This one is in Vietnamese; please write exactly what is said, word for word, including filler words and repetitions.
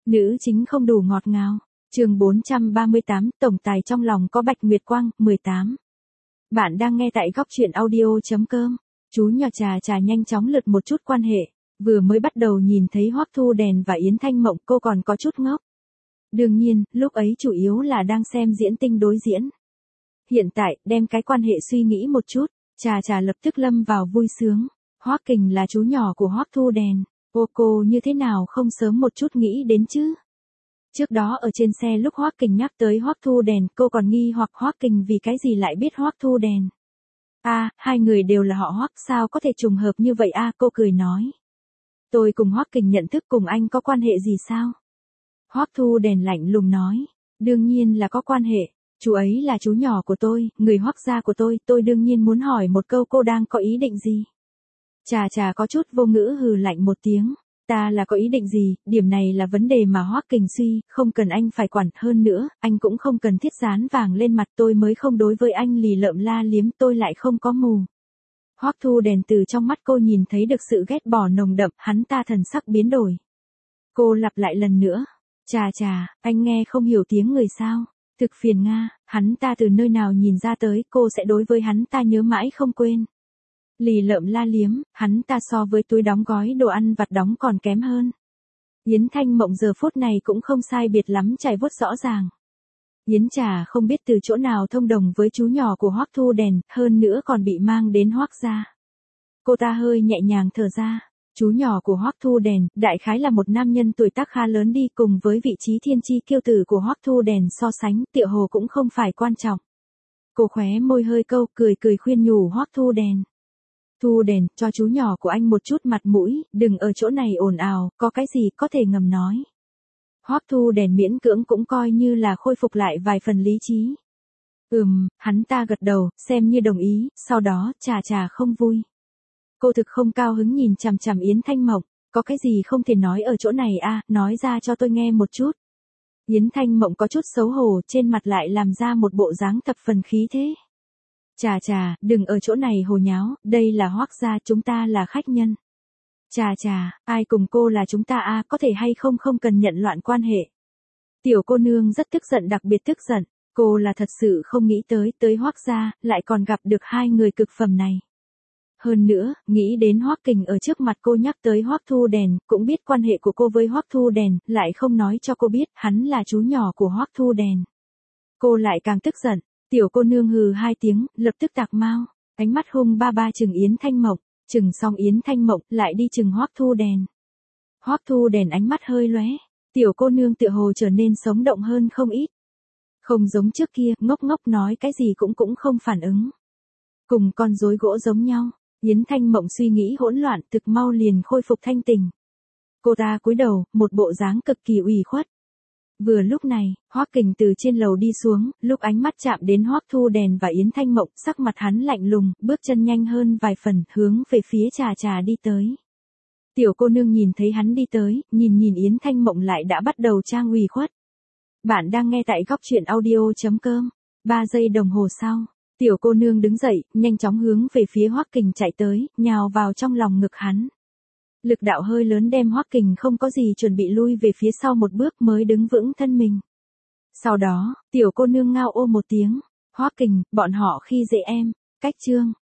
Nữ chính không đủ ngọt ngào. Chương bốn trăm ba mươi tám, tổng tài trong lòng có Bạch Nguyệt Quang, mười tám. Bạn đang nghe tại góc truyện audio chấm com. Chú nhỏ Trà Trà nhanh chóng lượt một chút quan hệ, vừa mới bắt đầu nhìn thấy Hoắc Thu Đèn và Yến Thanh Mộng cô còn có chút ngốc. Đương nhiên, lúc ấy chủ yếu là đang xem diễn tinh đối diễn. Hiện tại, đem cái quan hệ suy nghĩ một chút, Trà Trà lập tức lâm vào vui sướng. Hoắc Kình là chú nhỏ của Hoắc Thu Đèn, ô cô như thế nào không sớm một chút nghĩ đến chứ? Trước đó ở trên xe lúc Hoắc Kình nhắc tới Hoắc Thu Đèn, cô còn nghi hoặc Hoắc Kình vì cái gì lại biết Hoắc Thu Đèn. A, à, hai người đều là họ Hoắc, sao có thể trùng hợp như vậy a? À, cô cười nói. Tôi cùng Hoắc Kình nhận thức cùng anh có quan hệ gì sao? Hoắc Thu Đèn lạnh lùng nói. Đương nhiên là có quan hệ, chú ấy là chú nhỏ của tôi, người Hoắc gia của tôi, tôi đương nhiên muốn hỏi một câu cô đang có ý định gì? Trà Trà có chút vô ngữ hừ lạnh một tiếng. Ta là có ý định gì, điểm này là vấn đề mà Hoắc Kình suy, không cần anh phải quản, hơn nữa, anh cũng không cần thiết dán vàng lên mặt, tôi mới không đối với anh lì lợm la liếm, tôi lại không có mù. Hoắc Thu Đèn từ trong mắt cô nhìn thấy được sự ghét bỏ nồng đậm, hắn ta thần sắc biến đổi. Cô lặp lại lần nữa. Trà Trà, anh nghe không hiểu tiếng người sao? Thực phiền Nga, hắn ta từ nơi nào nhìn ra tới, cô sẽ đối với hắn ta nhớ mãi không quên. Lì lợm la liếm, hắn ta so với túi đóng gói đồ ăn vặt đóng còn kém hơn. Yến Thanh Mộng giờ phút này cũng không sai biệt lắm trải vuốt rõ ràng. Yến Trà không biết từ chỗ nào thông đồng với chú nhỏ của Hoắc Thu Đèn, hơn nữa còn bị mang đến Hoắc gia. Cô ta hơi nhẹ nhàng thở ra. Chú nhỏ của Hoắc Thu Đèn, đại khái là một nam nhân tuổi tác khá lớn đi, cùng với vị trí thiên chi kiêu tử của Hoắc Thu Đèn so sánh, tựa hồ cũng không phải quan trọng. Cô khóe môi hơi câu, cười cười khuyên nhủ Hoắc Thu Đèn. Thu Đèn, cho chú nhỏ của anh một chút mặt mũi, đừng ở chỗ này ồn ào, có cái gì có thể ngầm nói. Hoắc Thu Đèn miễn cưỡng cũng coi như là khôi phục lại vài phần lý trí. Ừm, hắn ta gật đầu, xem như đồng ý, sau đó, Trà Trà không vui. Cô thực không cao hứng nhìn chằm chằm Yến Thanh Mộng, có cái gì không thể nói ở chỗ này a, à, nói ra cho tôi nghe một chút. Yến Thanh Mộng có chút xấu hổ, trên mặt lại làm ra một bộ dáng thập phần khí thế. Trà Trà, đừng ở chỗ này hồ nháo, đây là Hoắc gia, chúng ta là khách nhân. Trà Trà, ai cùng cô là chúng ta a, à, có thể hay không không cần nhận loạn quan hệ. Tiểu cô nương rất tức giận, đặc biệt tức giận, cô là thật sự không nghĩ tới, tới Hoắc gia, lại còn gặp được hai người cực phẩm này. Hơn nữa, nghĩ đến Hoắc Kình ở trước mặt cô nhắc tới Hoắc Thu Đèn, cũng biết quan hệ của cô với Hoắc Thu Đèn, lại không nói cho cô biết, hắn là chú nhỏ của Hoắc Thu Đèn. Cô lại càng tức giận. Tiểu cô nương hừ hai tiếng, lập tức tạc mau, ánh mắt hung ba ba chừng Yến Thanh Mộng, chừng xong Yến Thanh Mộng, lại đi chừng Hoắc Thu Đèn. Hoắc Thu Đèn ánh mắt hơi lóe, tiểu cô nương tựa hồ trở nên sống động hơn không ít. Không giống trước kia, ngốc ngốc nói cái gì cũng cũng không phản ứng. Cùng con rối gỗ giống nhau, Yến Thanh Mộng suy nghĩ hỗn loạn, thực mau liền khôi phục thanh tình. Cô ta cúi đầu, một bộ dáng cực kỳ ủy khuất. Vừa lúc này, Hoắc Kình từ trên lầu đi xuống, lúc ánh mắt chạm đến Hoắc Thu Đèn và Yến Thanh Mộng, sắc mặt hắn lạnh lùng, bước chân nhanh hơn vài phần, hướng về phía Trà Trà đi tới. Tiểu cô nương nhìn thấy hắn đi tới, nhìn nhìn Yến Thanh Mộng lại đã bắt đầu trang ủy khuất. Bạn đang nghe tại góc truyện audio chấm com. Ba giây đồng hồ sau, tiểu cô nương đứng dậy, nhanh chóng hướng về phía Hoắc Kình chạy tới, nhào vào trong lòng ngực hắn. Lực đạo hơi lớn đem Hoắc Kình không có gì chuẩn bị lui về phía sau một bước mới đứng vững thân mình. Sau đó, tiểu cô nương ngao ô một tiếng. Hoắc Kình, bọn họ khi dễ em. Cách chương.